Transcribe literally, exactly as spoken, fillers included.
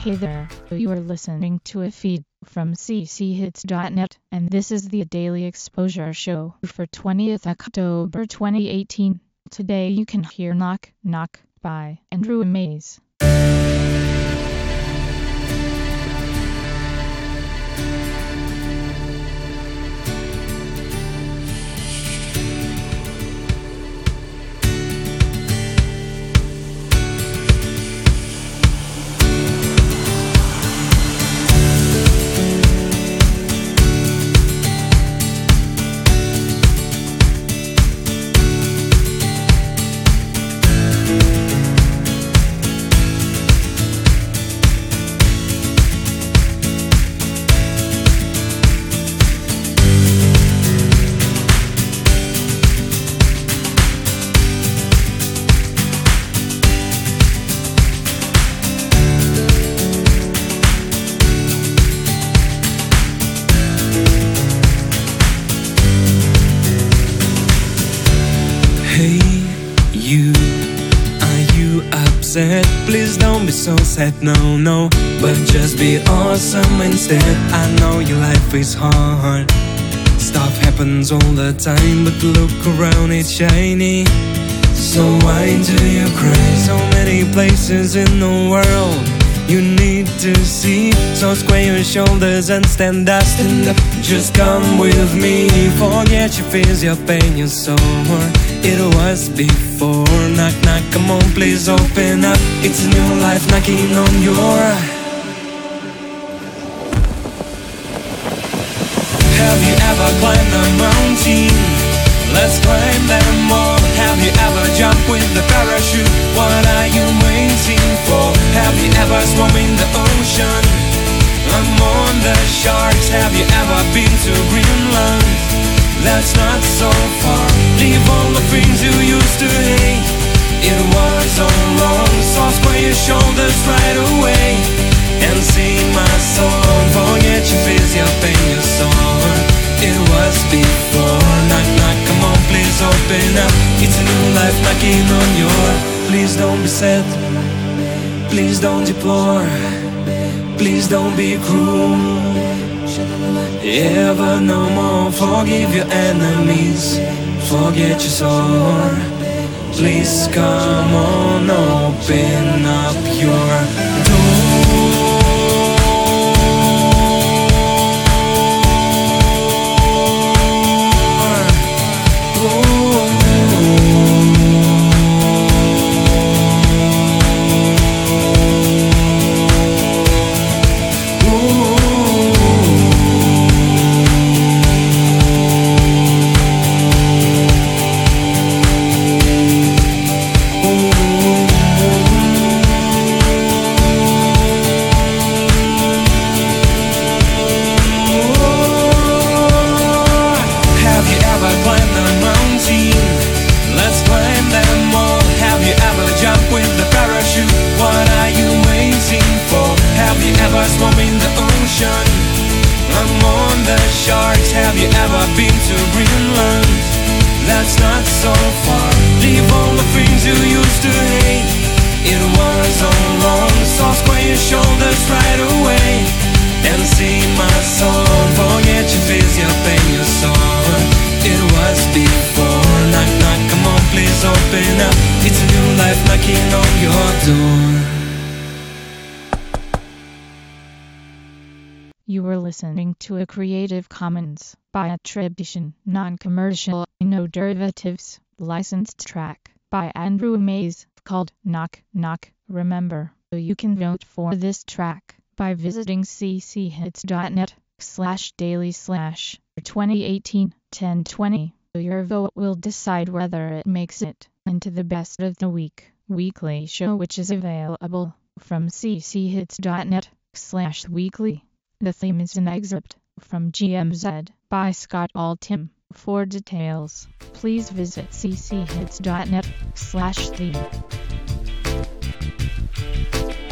Hey there, you are listening to a feed from c c hits dot net, and this is the Daily Exposure Show for twentieth October twenty eighteen. Today you can hear Knock Knock by Andrew Mays. Hey, you, are you upset? Please don't be so sad, no, no. But just be awesome instead. I know your life is hard. Stuff happens all the time, but look around, it's shiny. So why do you cry? So many places in the world you need to see. So square your shoulders and stand up, stand up. Just come with me. Forget your fears, your pain, your sorrow. It was before. Knock, knock, come on, please open up. It's a new life knocking on your. Have you ever climbed a mountain? Let's climb them all. Have you ever jumped with the parachute? What are you waiting for? Have you ever swum in the ocean? I'm on the sharks. Have you ever been to Greenland? That's not so far. Leave all the things you used to hate. It was all wrong. So square your shoulders right away and sing my song. Forget your fears, your pain, your sorrow. It was before. Knock, knock, come on, please open up. It's a new life knocking on your. Please don't be sad. Please don't deplore. Please don't be cruel. Ever no more. Forgive your enemies. Forget your sorrow. Please come on, open up your door. Swum in the ocean. I'm on the sharks. Have you ever been to Greenland? That's not so far. Leave all the things you used to hate. It was all wrong. So square your shoulders right away and sing my song. Forget your fears, your pain, your sorrow. It was before. Knock, knock, come on, please open up. It's a new life knocking on your door. You were listening to a Creative Commons by attribution, non-commercial, no derivatives, licensed track by Andrew Mays called Knock Knock. Remember, you can vote for this track by visiting c c hits dot net slash daily slash twenty eighteen ten twenty. Your vote will decide whether it makes it into the best of the week weekly show, which is available from c c hits dot net slash weekly. The theme is an excerpt from G M Z by Scott Altham. For details, please visit c c hits dot net slash theme.